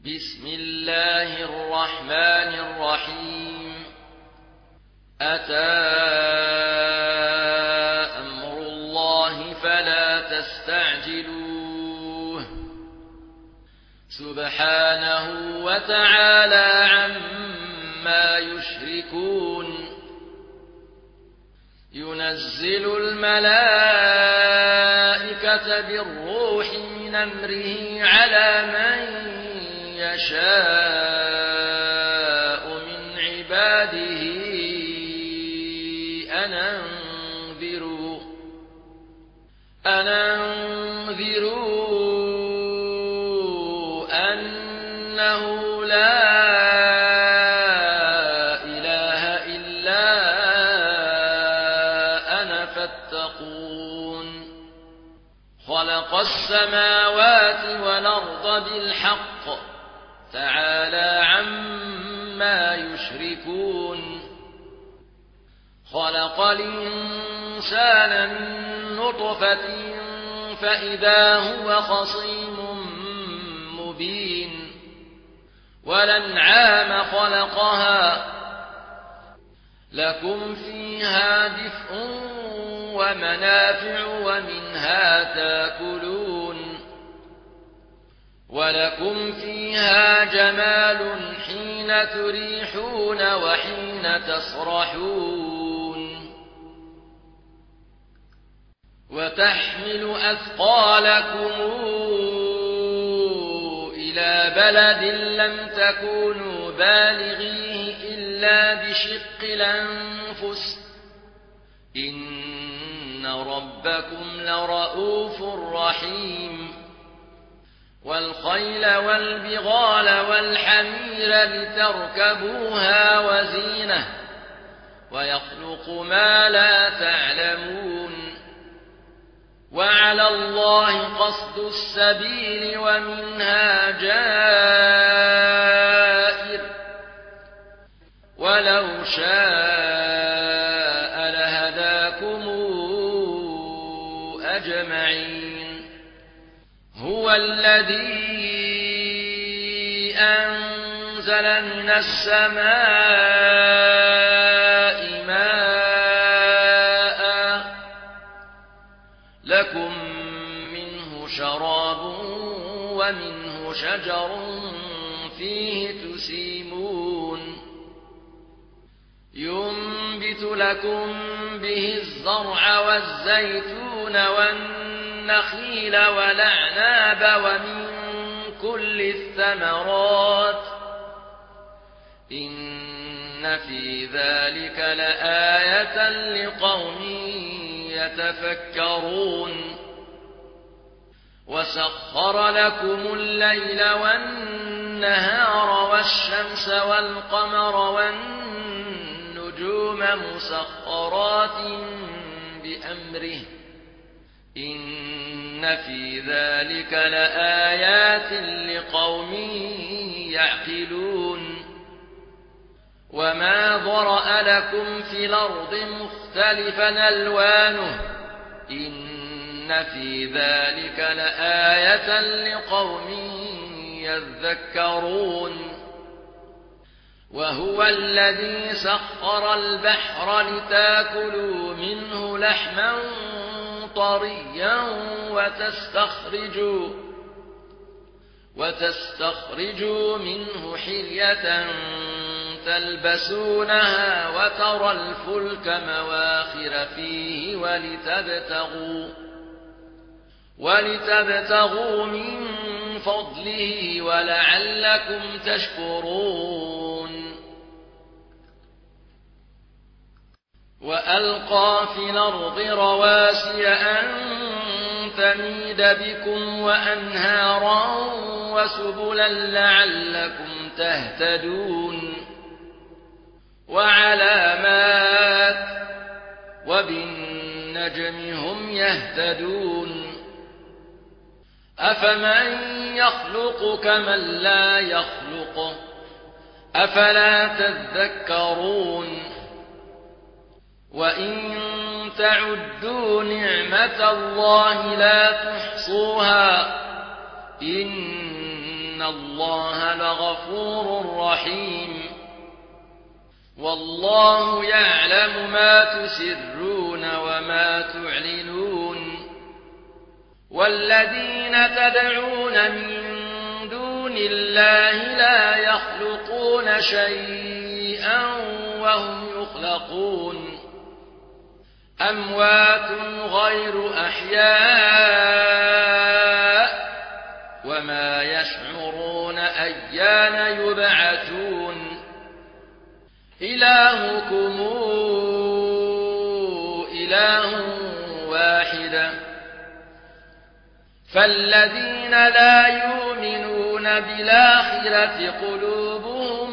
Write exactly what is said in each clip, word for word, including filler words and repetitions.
بسم الله الرحمن الرحيم أتى أمر الله فلا تستعجلوه سبحانه وتعالى عما يشركون ينزل الملائكة بالروح من أمره على من يشاء من عباده أن أنذروا أن أنذروا أنه لا إله إلا أنا فاتقون خلق السماوات والأرض بالحق تعالى عما يشركون خلق الإنسان من نطفة فإذا هو خصيم مبين والأنعام خلقها لكم فيها دفء ومنافع ومنها تاكلون ولكم فيها جمال حين تريحون وحين تسرحون وتحمل أثقالكم إلى بلد لم تكونوا بالغيه إلا بشق الأنفس إن ربكم لرؤوف رحيم والخيل والبغال والحمير لتركبوها وزينة ويخلق ما لا تعلمون وعلى الله قصد السبيل ومنها جائر ولو شاء لهداكم أجمعين هو الذي أنزل من السماء ماء لكم منه شراب ومنه شجر فيه تسيمون ينبت لكم به الزرع والزيتون والنخيل والأعناب ومن كل الثمرات إن في ذلك لآية لقوم يتفكرون وسخر لكم الليل والنهار والشمس والقمر والنجوم مسخرات بأمره إن في ذلك لآيات لقوم يعقلون وما ضرأ لكم في الأرض مختلفا ألوانه إن في ذلك لآية لقوم يذكرون وهو الذي سخر البحر لتاكلوا منه لحما طريا وتستخرجوا وتستخرجوا منه حلية تلبسونها وترى الفلك مواخر فيه ولتبتغوا ولتبتغوا من فضله ولعلكم تشكرون وألقى في الأرض رواسي أن تميد بكم وأنهارا وسبلا لعلكم تهتدون وعلامات وبالنجم هم يهتدون أفمن يخلق كمن لا يخلق أفلا تذكرون وإن تعدوا نعمة الله لا تحصوها إن الله لغفور رحيم والله يعلم ما تسرون وما تعلنون والذين تدعون من دون الله لا يخلقون شيئا وهم يخلقون أموات غير أحياء وما يشعرون أيان يبعثون إلهكم إله واحد فالذين لا يؤمنون بالآخرة قلوبهم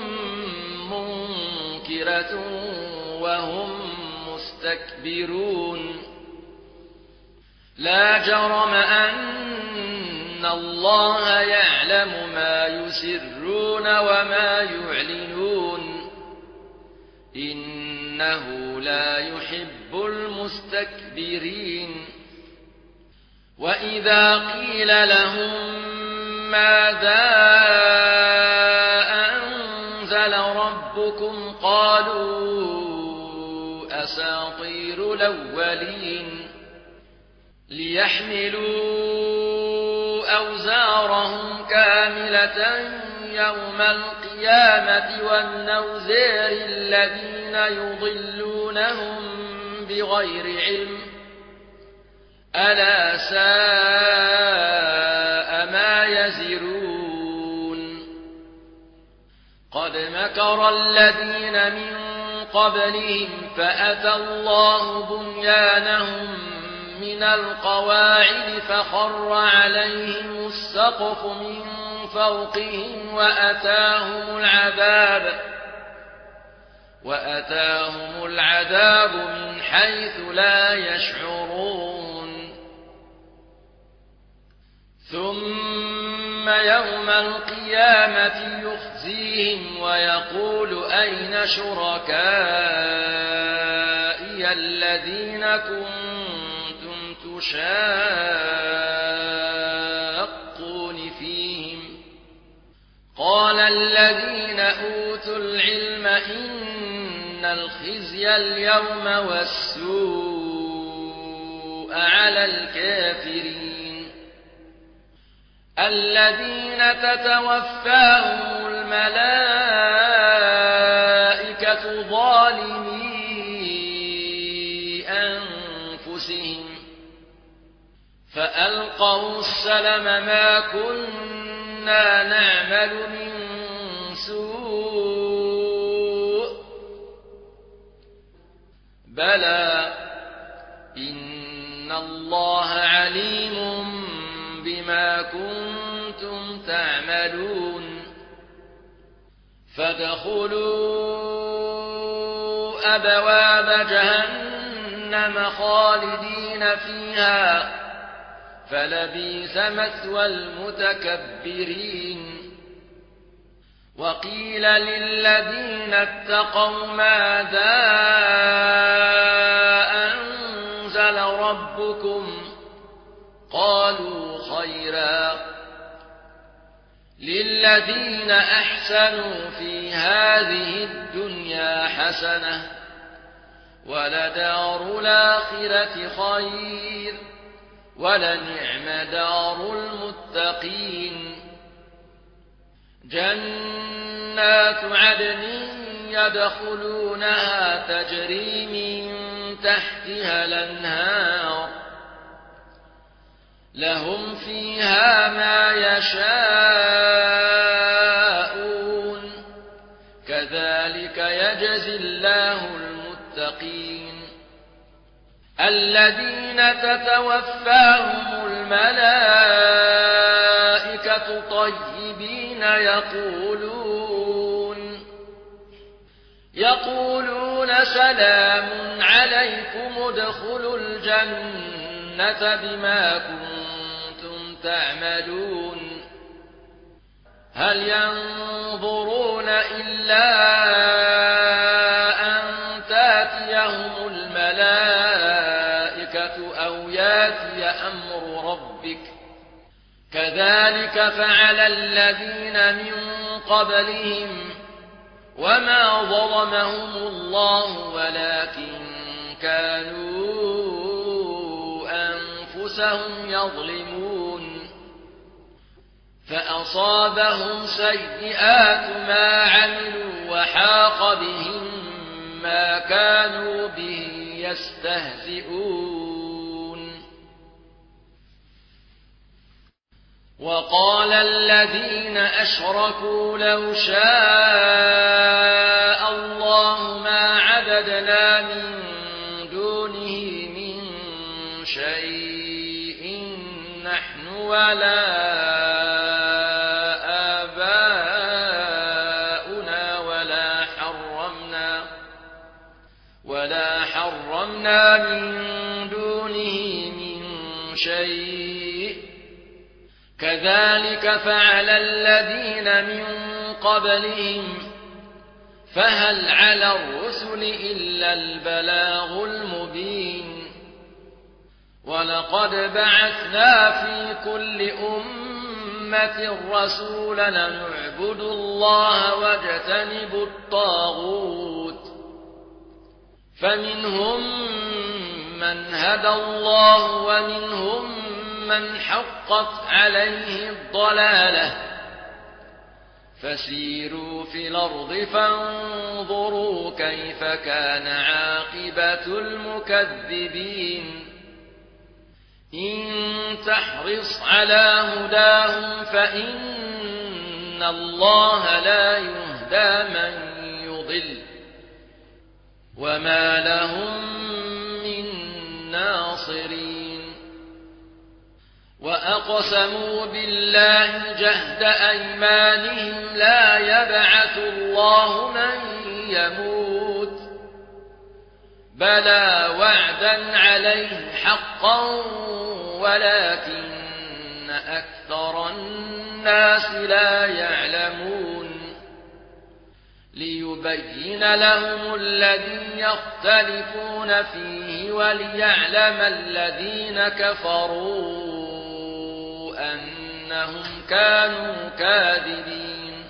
منكرة وهم مستكبرون لا جرم أن الله يعلم ما يسرون وما يعلنون إنه لا يحب المستكبرين وإذا قيل لهم ماذا أنزل ربكم قالوا أساطير الأولين ليحملوا أوزارهم كاملة يوم القيامة والنوزير الذين يضلونهم بغير علم ألا ساء ما يزرون قد مكر الذين من قبلهم فأتى الله بنيانهم من القواعد فخر عليهم السقف من فوقهم وأتاهم العذاب وأتاهم العذاب من حيث لا يشعرون ثم يوم القيامة يخزيهم ويقول أين شركائي الذين كنتم تشاقون فيهم قال الذين أوتوا العلم إن الخزي اليوم والسوء على الكافرين الذين تتوفاهم الملائكة ظالمي أنفسهم فألقوا السلم ما كنا نعمل من سوء بلى إن الله عليم بما كنتم تعملون فادخلوا أبواب جهنم خالدين فيها فلبئس مثوى المتكبرين وقيل للذين اتقوا ماذا أنزل ربكم قالوا خيرا للذين أحسنوا في هذه الدنيا حسنة ولدار الآخرة خير ولنعم دار المتقين جنات عدن يدخلونها تجري من تحتها الأنهار لهم فيها ما يشاءون كذلك يجزي الله المتقين الذين تتوفاهم الملائكة طيبين يقولون يقولون سلام عليكم ادخلوا الجنة بما كنتم تعملون هل ينظرون إلا أن تاتيهم الملائكة أو ياتي أمر ربك كذلك كذلك فعل الذين من قبلهم وما ظلمهم الله ولكن كانوا أنفسهم يظلمون فأصابهم سيئات ما عملوا وحاق بهم ما كانوا به يستهزئون وقال الذين أشركوا لو شاء الله ما عبدنا من دونه من شيء نحن ولا آباؤنا ولا حرمنا ولا حرمنا من دونه من شيء كذلك فعل الذين من قبلهم فهل على الرسل إلا البلاغ المبين ولقد بعثنا في كل أمة رسولا أن اعبدوا الله واجتنبوا الطاغوت فمنهم من هدى الله ومنهم من حقت عليه الضلالة فسيروا في الأرض فانظروا كيف كان عاقبة المكذبين إن تحرص على هداهم فإن الله لا يهدى من يضل وما لهم من ناصرين وأقسموا بالله جهد أيمانهم لا يبعث الله من يموت بلى وعدا عليه حقا ولكن أكثر الناس لا يعلمون ليبين لهم الذي يختلفون فيه وليعلم الذين كفروا أنهم كانوا كاذبين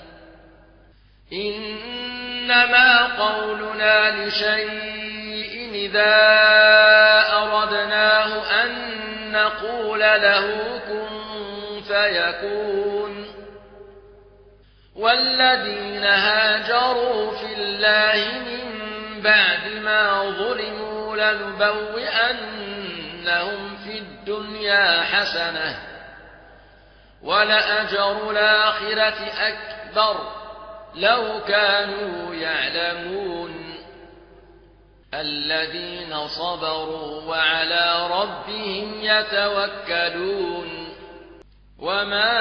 إنما قولنا لشيء إذا أردناه أن نقول له كن فيكون والذين هاجروا في الله من بعد ما ظلموا لنبوئنهم في الدنيا حسنة ولأجر الآخرة أكبر لو كانوا يعلمون الذين صبروا وعلى ربهم يتوكلون وما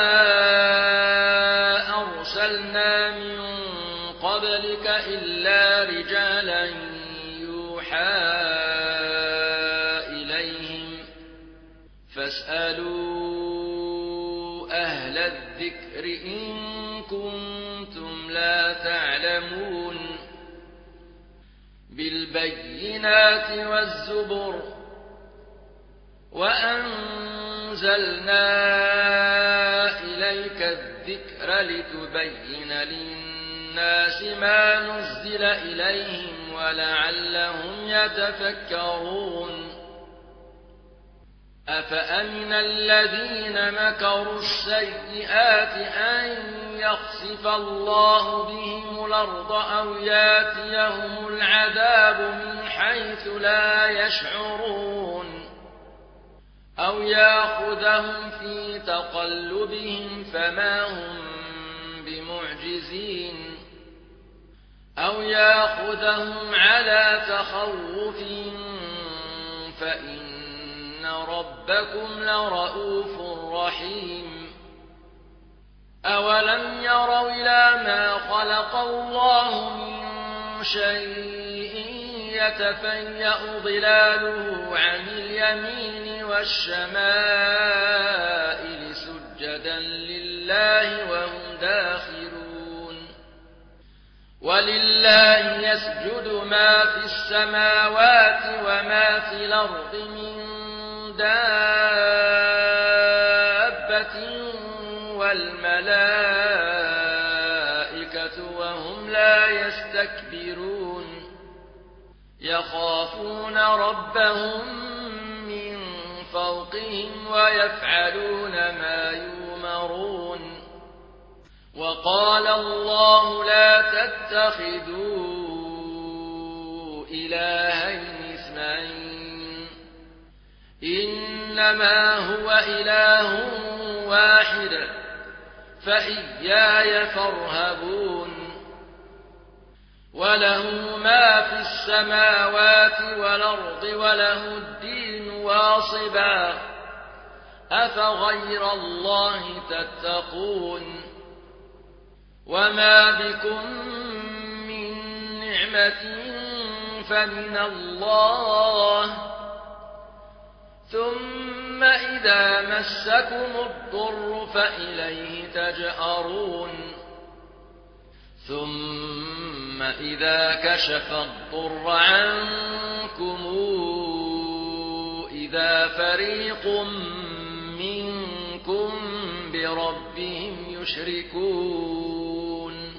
أرسلنا من قبلك إلا رجالا يوحى إليهم فاسألوا أهل الذكر إن كنتم لا تعلمون بالبينات والزبر وأنزلنا إليك الذكر لتبين للناس ما نزل إليهم ولعلهم يتفكرون أفأمن الذين مكروا السيئات أن يخسف الله بهم الأرض أو ياتيهم العذاب من حيث لا يشعرون أو يأخذهم في تقلبهم فما هم بمعجزين أو يأخذهم على تخوف فإن ربكم لرؤوف رحيم أولم يروا إلى ما خلق الله من شيء يتفيأ ظلاله عن اليمين والشمائل سجدا لله وهم داخرون ولله يسجد ما في السماوات وما في الأرض من دابة الملائكة وهم لا يستكبرون يخافون ربهم من فوقهم ويفعلون ما يؤمرون وقال الله لا تتخذوا إلهين اثنين إنما هو إله واحد فإياي فارهبون وله ما في السماوات والأرض وله الدين واصبا أفغير الله تتقون وما بكم من نعمة فمن الله ثم إذا مسكم الضر فإليه تجأرون ثم إذا كشف الضر عنكم إذا فريق منكم بربهم يشركون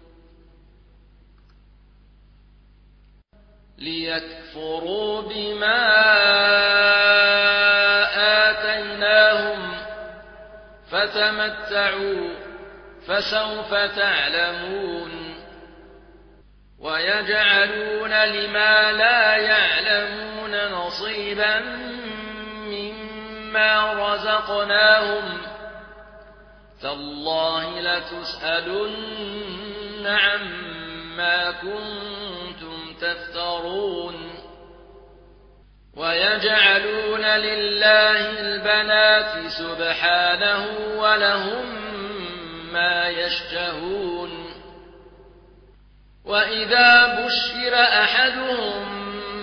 ليكفروا بما آتيناهم فتمتعوا فسوف تعلمون ويجعلون لما لا يعلمون نصيبا مما رزقناهم تالله لتسألن عما كنتم تفترون ويجعلون لله البنات سبحانه ولهم ما يشتهون وإذا بشر أحدهم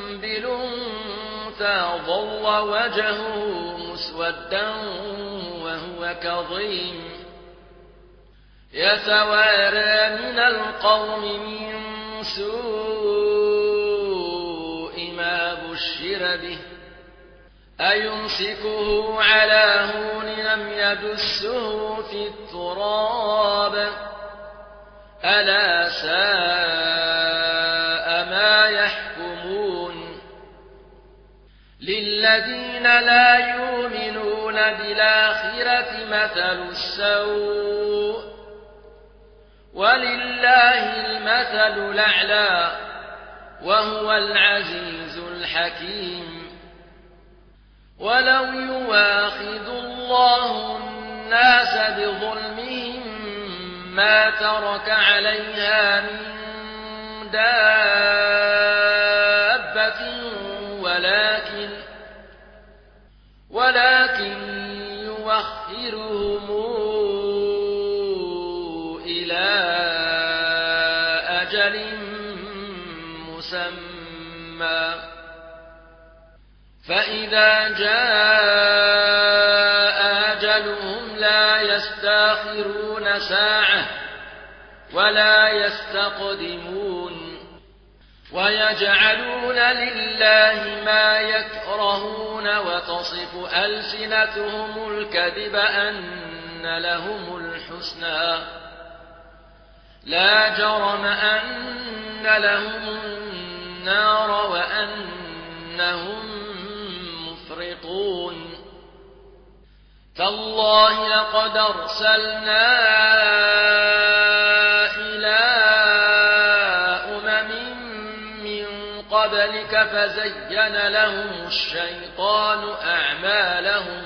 بالأنثى ظل وجهه مسودا وهو كظيم يتوارى من القوم من سوء ما بشر به أيمسكه على هون لم يدسه في التراب ألا ساء ما يحكمون للذين لا يؤمنون بالآخرة مثل السوء ولله المثل الأعلى وهو العزيز الحكيم ولو يواخذ الله الناس بظلمهم ما ترك عليها من دابة ولكن ولكن يوخرهم إلى أجل مسمى فإذا جاء أجلهم لا يستأخرون ساعة ولا يستقدمون ويجعلون لله ما يكرهون وتصف ألسنتهم الكذب أن لهم الحسنى لا جرم أن لهم النار وأنهم مفرطون تالله لقد أرسلنا إلى أمم من قبلك فزين لهم الشيطان أعمالهم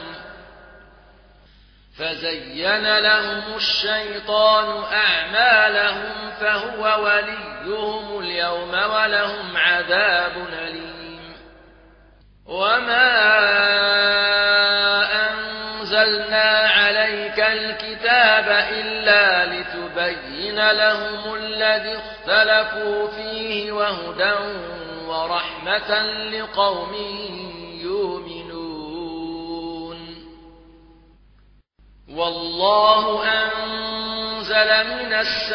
فزين لهم الشيطان أعمالهم فهو وليهم اليوم ولهم عذاب أليم وما أنزلنا عليك الكتاب إلا لتبين لهم الذي اختلفوا فيه وهدى ورحمة لقوم يؤمنون والله أنزل من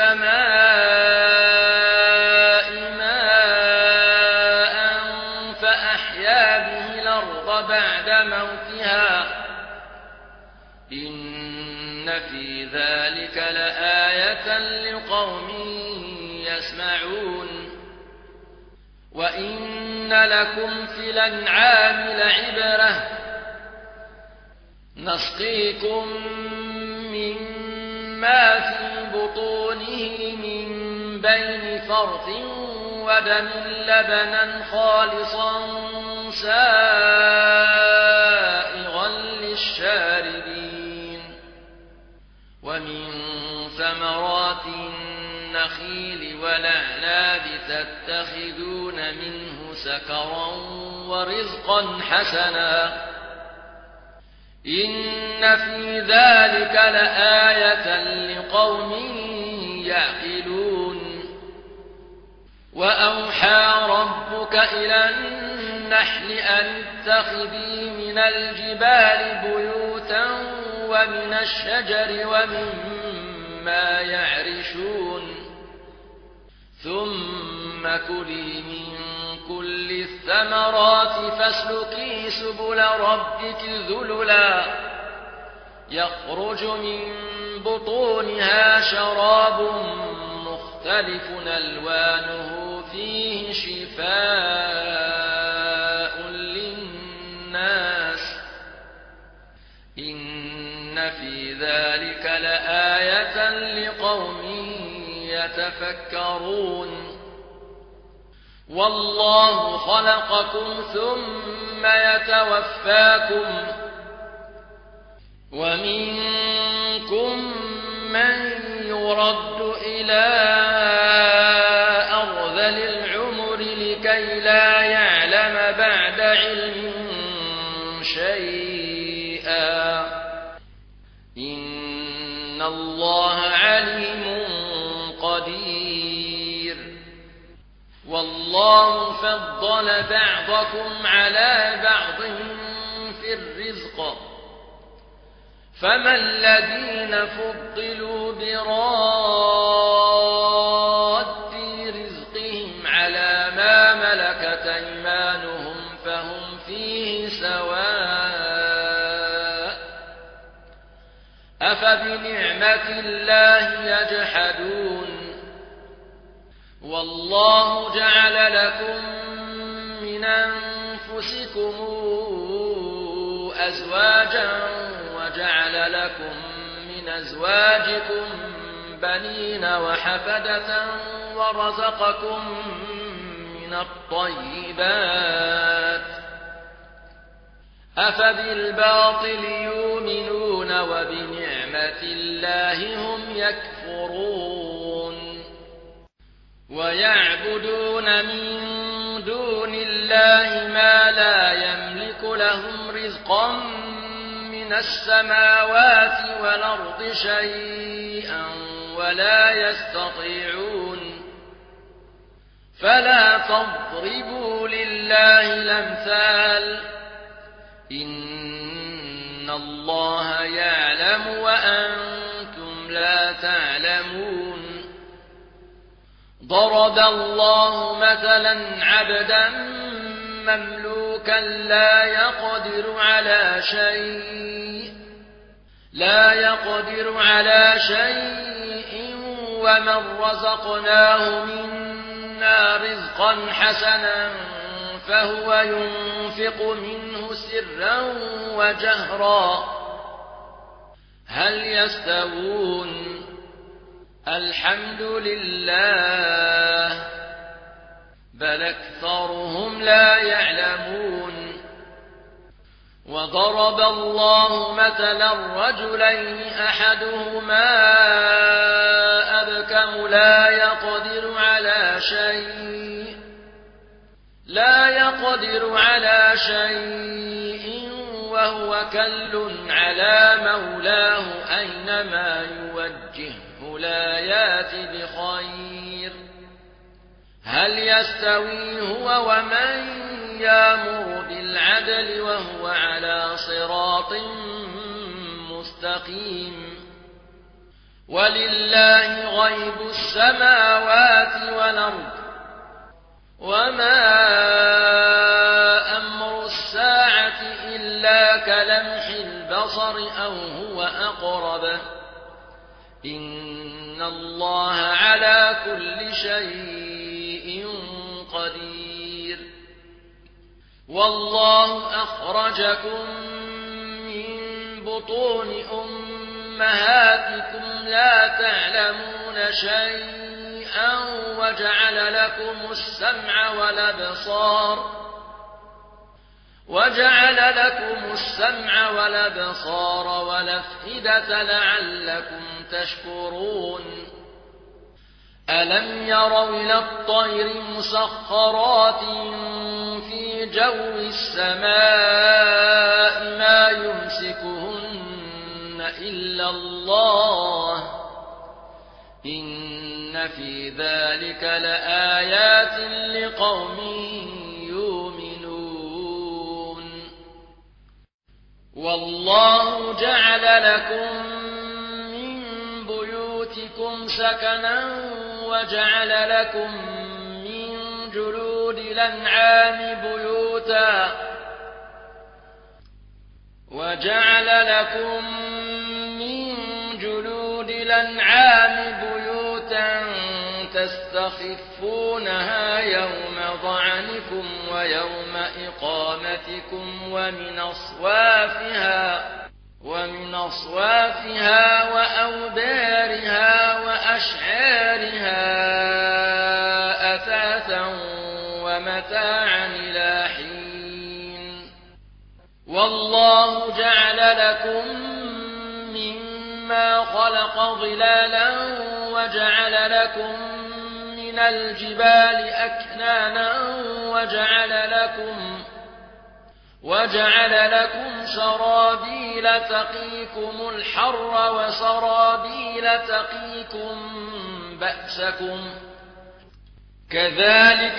السماء ماء فأحيا به الأرض بعد موتها إن في ذلك لآية لقوم لقوم يسمعون وإن لكم في الأنعام لعبرة نسقيكم مما في بطونه من بين فرث ودم لبنا خالصا سائغا للشاربين ومن ثمرات النخيل والأعناب تتخذون منه سكرا ورزقا حسنا إن في ذلك لآية لقوم يعقلون وأوحى ربك إلى النحل أن اتخذي من الجبال بيوتا ومن الشجر ومما يعرشون ثم كلي من كل الثمرات فاسلكي سبل ربك ذللا يخرج من بطونها شراب مختلف ألوانه فيه شفاء للناس إن في ذلك لآية لقوم يتفكرون والله خلقكم ثم يتوفاكم ومنكم من يرد إلى أرذل العمر لكي لا يعلم بعد علم شيئا إن الله عليم قدير والله فضل بعضكم على بعض في الرزق فما الذين فضلوا براد رزقهم على ما ملكت أيمانهم فهم فيه سواء أفبنعمة الله يجحدون والله جعل لكم من أنفسكم أزواجا وجعل لكم من أزواجكم بنين وحفدة ورزقكم من الطيبات أفبالباطل يؤمنون وبنعمة الله هم يكفرون ويعبدون من دون الله ما لا يملك لهم رزقا من السماوات والأرض شيئا ولا يستطيعون فلا تضربوا لله الأمثال إن الله يعلم وأنتم لا تعلمون ضرب الله مثلا عبدا مملوكا لا يقدر على شيء لا يقدر على شيء ومن رزقناه منا رزقا حسنا فهو ينفق منه سرا وجهرا هل يستوون الحمد لله بل أكثرهم لا يعلمون وضرب الله مثلا رجلين أحدهما أبكم لا يقدر على شيء لا يقدر على شيء وهو كل على مولاه أينما يوجهه لا يات بخير هل يستوي هو ومن يأمر بالعدل وهو على صراط مستقيم ولله غيب السماوات والأرض وما أمر الساعة إلا كلمح البصر أو هو أقرب إن الله كل شيء قدير. والله أخرجكم من بطون أمهاتكم لا تعلمون شيئا وجعل لكم السمع والأبصار وجعل لكم السمع والأبصار والأفئدة لعلكم تشكرون. ألم يروا إلى الطير مسخرات في جو السماء ما يمسكهن إلا الله إن في ذلك لآيات لقوم يؤمنون. والله جعل لكم من بيوتكم سكنا وجعل لكم من جلود الأنعام بيوتا وجعل لكم من جلود الأنعام بيوتا تستخفونها يوم ضعنكم ويوم إقامتكم ومن أصوافها ومن أصوافها وأوبارها وأشعارها أثاثا ومتاعا إلى حين. والله جعل لكم مما خلق ظلالا وجعل لكم من الجبال أكنانا وجعل لكم وجعل لكم سرابيل تقيكم الحر وسرابيل تقيكم بأسكم كذلك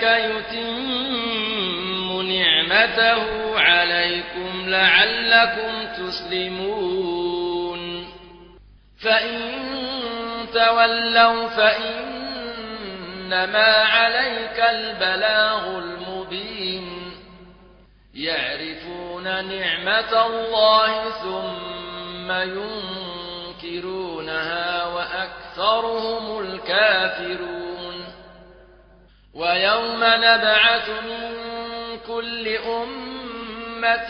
يتم نعمته عليكم لعلكم تسلمون. فإن تولوا فإنما عليك البلاغ المبين. يعرفون نعمة الله ثم ينكرونها وأكثرهم الكافرون. ويوم نبعث من كل أمة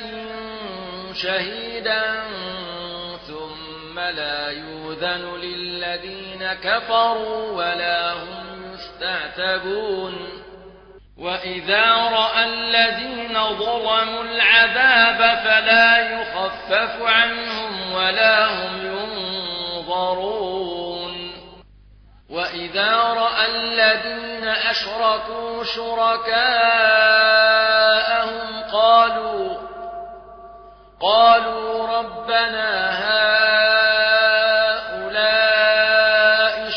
شهيدا ثم لا يؤذن للذين كفروا ولا هم يستعتبون. وإذا رأى الذين ظلموا العذاب فلا يخفف عنهم ولا هم ينظرون. وإذا رأى الذين أشركوا شركاءهم قالوا قالوا ربنا هؤلاء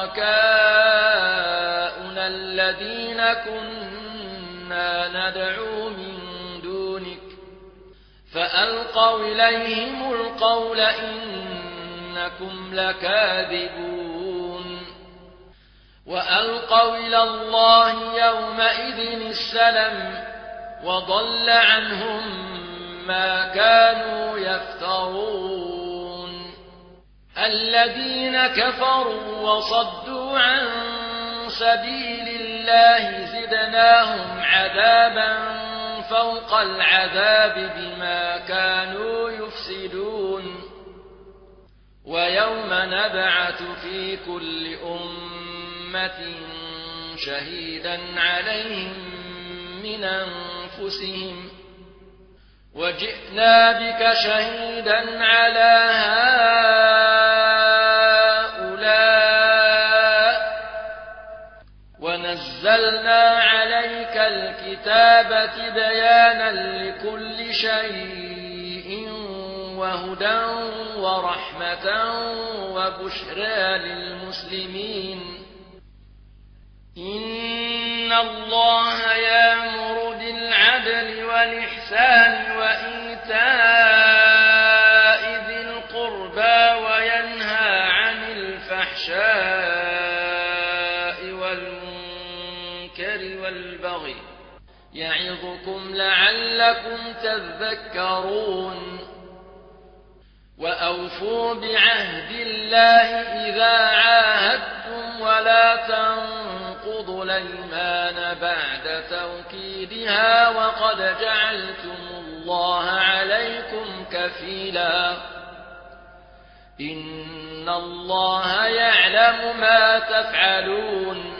شركاؤنا الذين كنا ندعو من دونك فألقوا إليهم القول إنكم لكاذبون. وألقوا إلى الله يومئذ السلم وضل عنهم ما كانوا يفترون. الذين كفروا وصدوا عن سبيل الله زدناهم عذابا فوق العذاب بما كانوا يفسدون. ويوم نبعث في كل أمة شهيدا عليهم من أنفسهم وجئنا بك شهيدا على هؤلاء ونزلنا عليك الكتاب بيانا لكل شيء وهدى ورحمة وبشرى للمسلمين. إن الله يأمر بالعدل والإحسان وإيتاء ذي القربى وينهى عن الفحشاء والمنكر والبغي يعظكم لعلكم تذكرون. وأوفوا بعهد الله إذا عاهدتم ولا تنقضوا الأيمان بعد توكيدها وقد جعلتم الله عليكم كفيلا إن الله يعلم ما تفعلون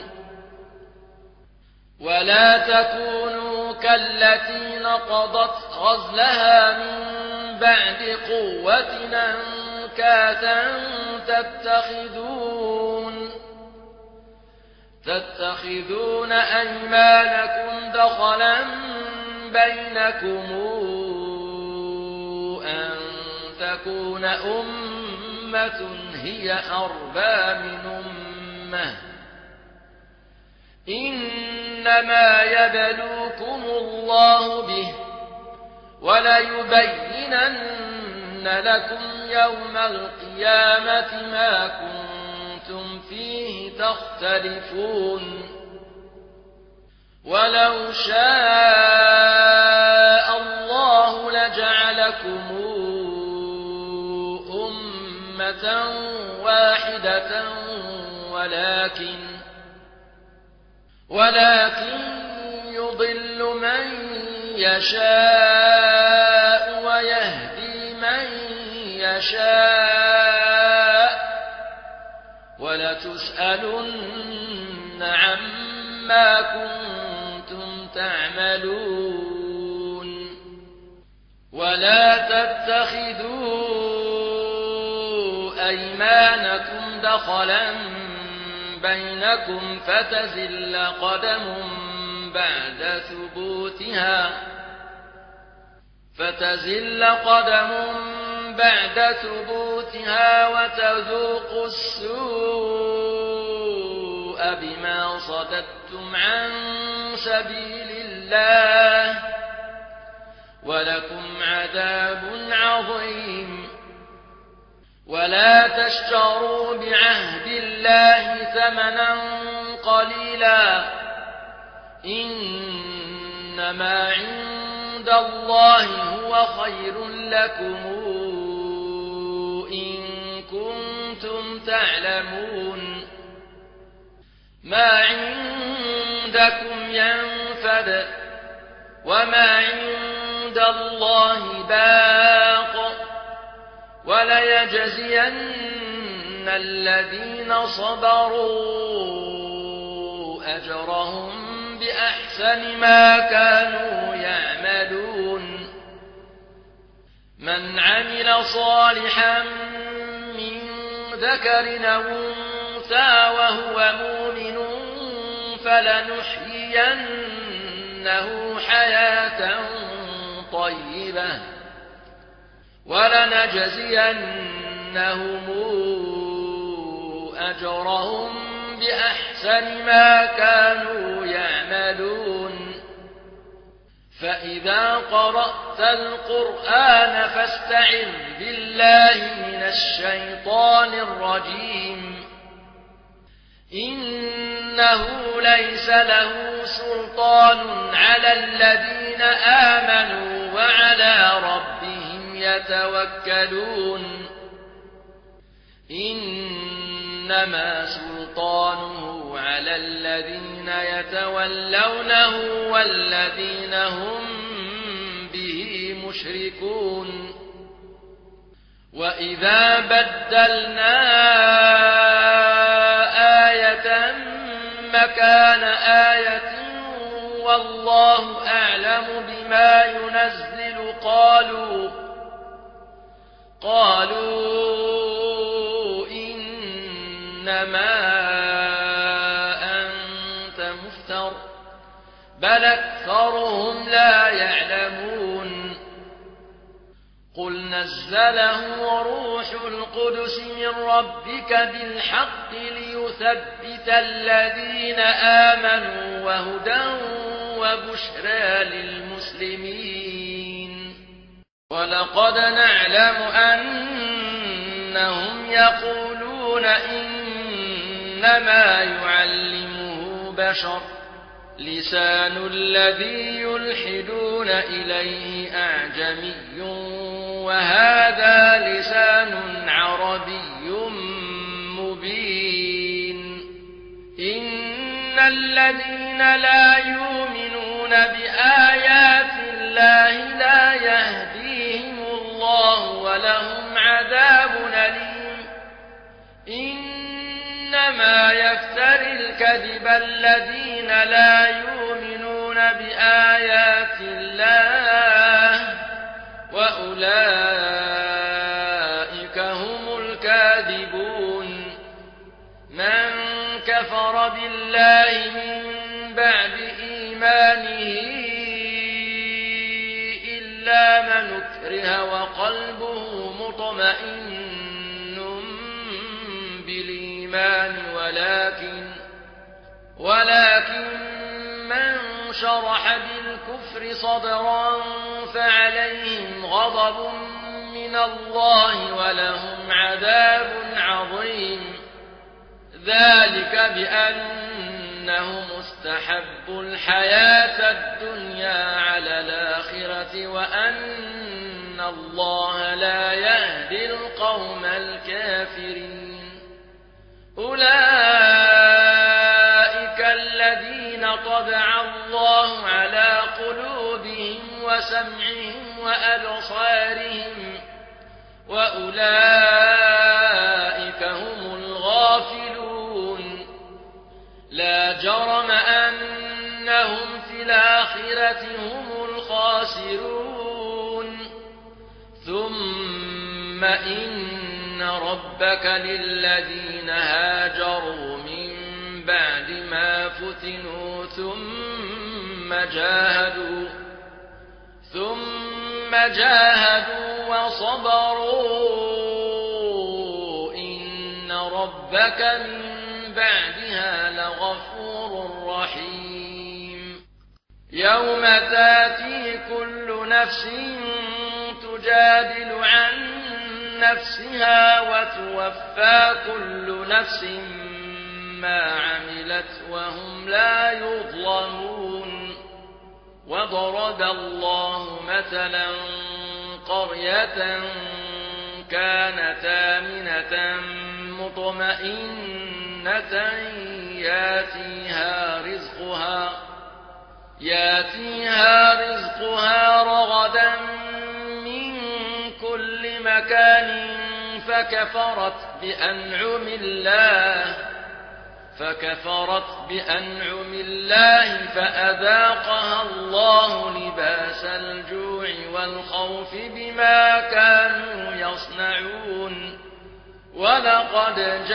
ولا تكونوا كالتي نقضت غزلها من بعد قوة أنكاثا تتخذون تتخذون أيمانكم دخلا بينكم أن تكون أمة هي أربى من أمة إنما يبلوكم الله به وليبينن لكم يوم القيامة ما كنتم فيه تختلفون ولو شاء الله لجعلكم أمة واحدة ولكن ولكن يضل من يشاء ويهدي من يشاء ولتسألن عما كنتم تعملون ولا تتخذوا أيمانكم دخلا بينكم فتزل قدم بعد ثبوتها فتزل قدم بعد ثبوتها وتذوقوا السوء بما صددتم عن سبيل الله ولكم عذاب عظيم ولا تشتروا بعهد الله ثمنا قليلا إنما عند الله هو خير لكم إن كنتم تعلمون ما عندكم ينفد وما عند الله باق وليجزين الذين صبروا أجرهم بأحسن ما كانوا يعملون من عمل صالحا من ذكر أو أنثى وهو مؤمن فلنحيينه حياة طيبة ولنجزينهم أجرهم بأحسن ما كانوا يعملون فإذا قرأت القرآن فاستعذ بالله من الشيطان الرجيم إنه ليس له سلطان على الذين آمنوا وعلى ربهم يتوكلون إنما سلطانه على الذين يتولونه والذين هم به مشركون وإذا بدلنا آية مكان آية والله أعلم بما ينزل قالوا قالوا إنما أنت مفتر بل أكثرهم لا يعلمون قل نزله روح القدس من ربك بالحق ليثبت الذين آمنوا وهدى وبشرى للمسلمين ولقد نعلم أنهم يقولون إنما يعلمه بشر لسان الذي يلحدون إليه أعجمي وهذا لسان عربي مبين الذين لا يؤمنون بآيات الله لا يهديهم الله ولهم عذاب أليم. إنما يفتري الكذب الذين لا يؤمنون بآيات الله وأولئك هم الكاذبون. من كفر بالله من بعد إيمانه إلا من أكره وقلبه مطمئن بالإيمان ولكن ولكن من شرح بالكفر صدرا فعليهم غضب من الله ولهم عذاب عظيم. ذلك بأنهم استحبوا الحياة الدنيا على الآخرة وأن الله لا يهدي القوم الكافرين. أولئك الذين طبع الله على قلوبهم وسمعهم وأبصارهم وأولئك هم الغافلون. لا جرم أنهم في الآخرة هم الخاسرون. ثم إن ربك للذين هاجروا من بعد ما فتنوا ثم جاهدوا ثم جاهدوا وصبروا إن ربك من بعدها لغفور رحيم. يوم تاتي كل نفس تجادل عن نفسها وتوفى كل نفس ما عملت وهم لا يظلمون. وضرب الله مثلا قرية كانت آمنة مطمئنة ياتيها رزقها ياتيها رزقها رغدا من كل مكان فكفرت بأنعم الله فكفرت بأنعم الله فأذاقها الله لباس الجوع والخوف بما كانوا يصنعون. ولقد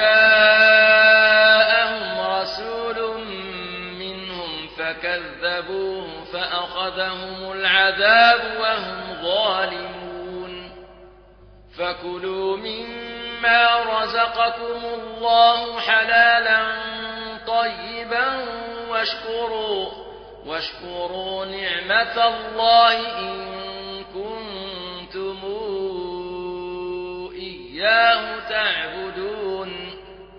جاءهم رسول منهم فكذبوه فأخذهم العذاب وهم ظالمون. فكلوا مما رزقكم الله حلالا طيبا واشكروا واشكروا نعمة الله إن كنتم إياه تعبدون.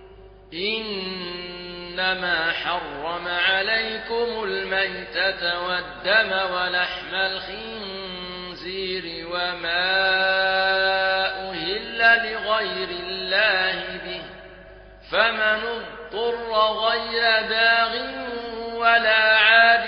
إنما حرم عليكم الميتة والدم ولحم الخنزير وما أهل لغير الله به فمن اضطر غير باغ ولا عاد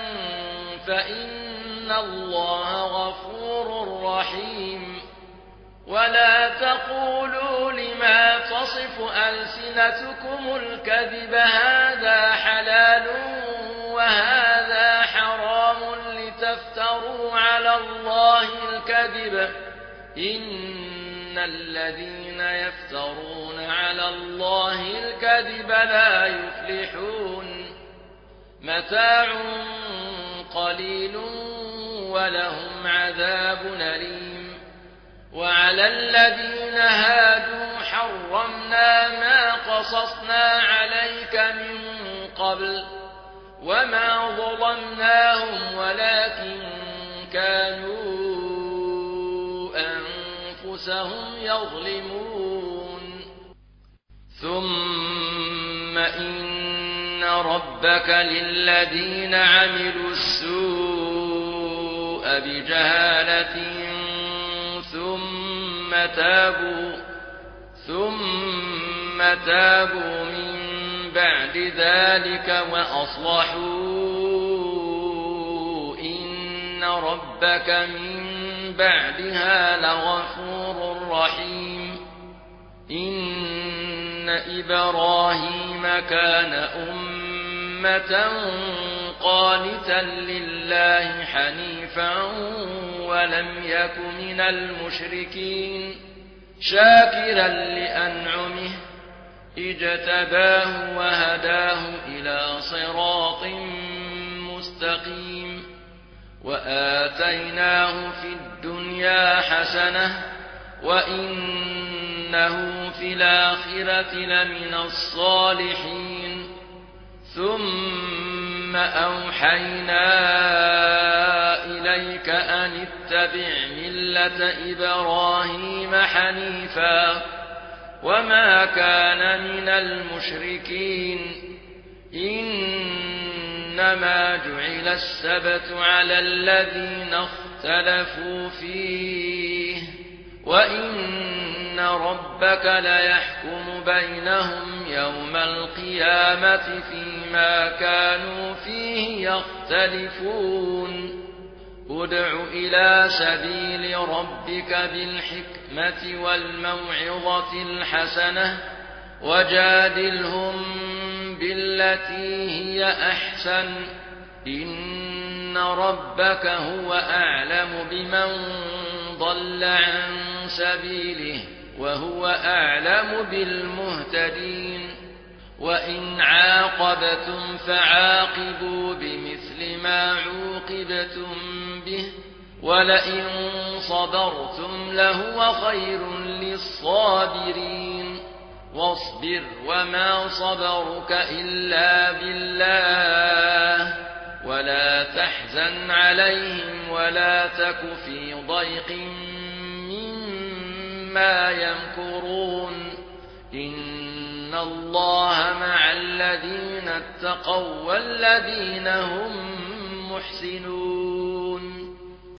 فإن الله غفور رحيم. ولا تقولوا لما تصف ألسنتكم الكذب هذا حلال وهذا حرام لتفتروا على الله الكذب. إن الذين يفترون على الله الكذب لا يفلحون. متاع قليل ولهم عذاب أليم. وعلى الذين هادوا حرمنا ما قصصنا عليك من قبل وما ظلمناهم ولكن كانوا أنفسهم يظلمون. ثم إن ربك للذين عملوا السوء بجهالة ثم تابوا ثم تابوا من بعد ذلك وأصلحوا إن ربك من بعدها لغفور رحيم إن إبراهيم كان أمة قانتا لله حنيفا ولم يك من المشركين شاكرا لأنعمه اجتباه وهداه إلى صراط مستقيم وآتيناه في الدنيا حسنة وإنه في الآخرة لمن الصالحين ثم أوحينا إليك أن اتبع ملة إبراهيم حنيفا وما كان من المشركين إنما جعل السبت على الذين اختلفوا فيه وإن ربك ليحكم بينهم يوم القيامة فيما كانوا فيه يختلفون ادع إلى سبيل ربك بالحكمة والموعظة الحسنة وجادلهم بالتي هي أحسن إن ربك هو أعلم بمن ضل عن سبيله وهو أعلم بالمهتدين وإن عاقبتم فعاقبوا بمثل ما عوقبتم به ولئن صبرتم لهو خير للصابرين واصبر وما صبرك إلا بالله ولا تحزن عليهم ولا تك في ضيق مما يمكرون إن الله مع الذين اتقوا والذين هم محسنون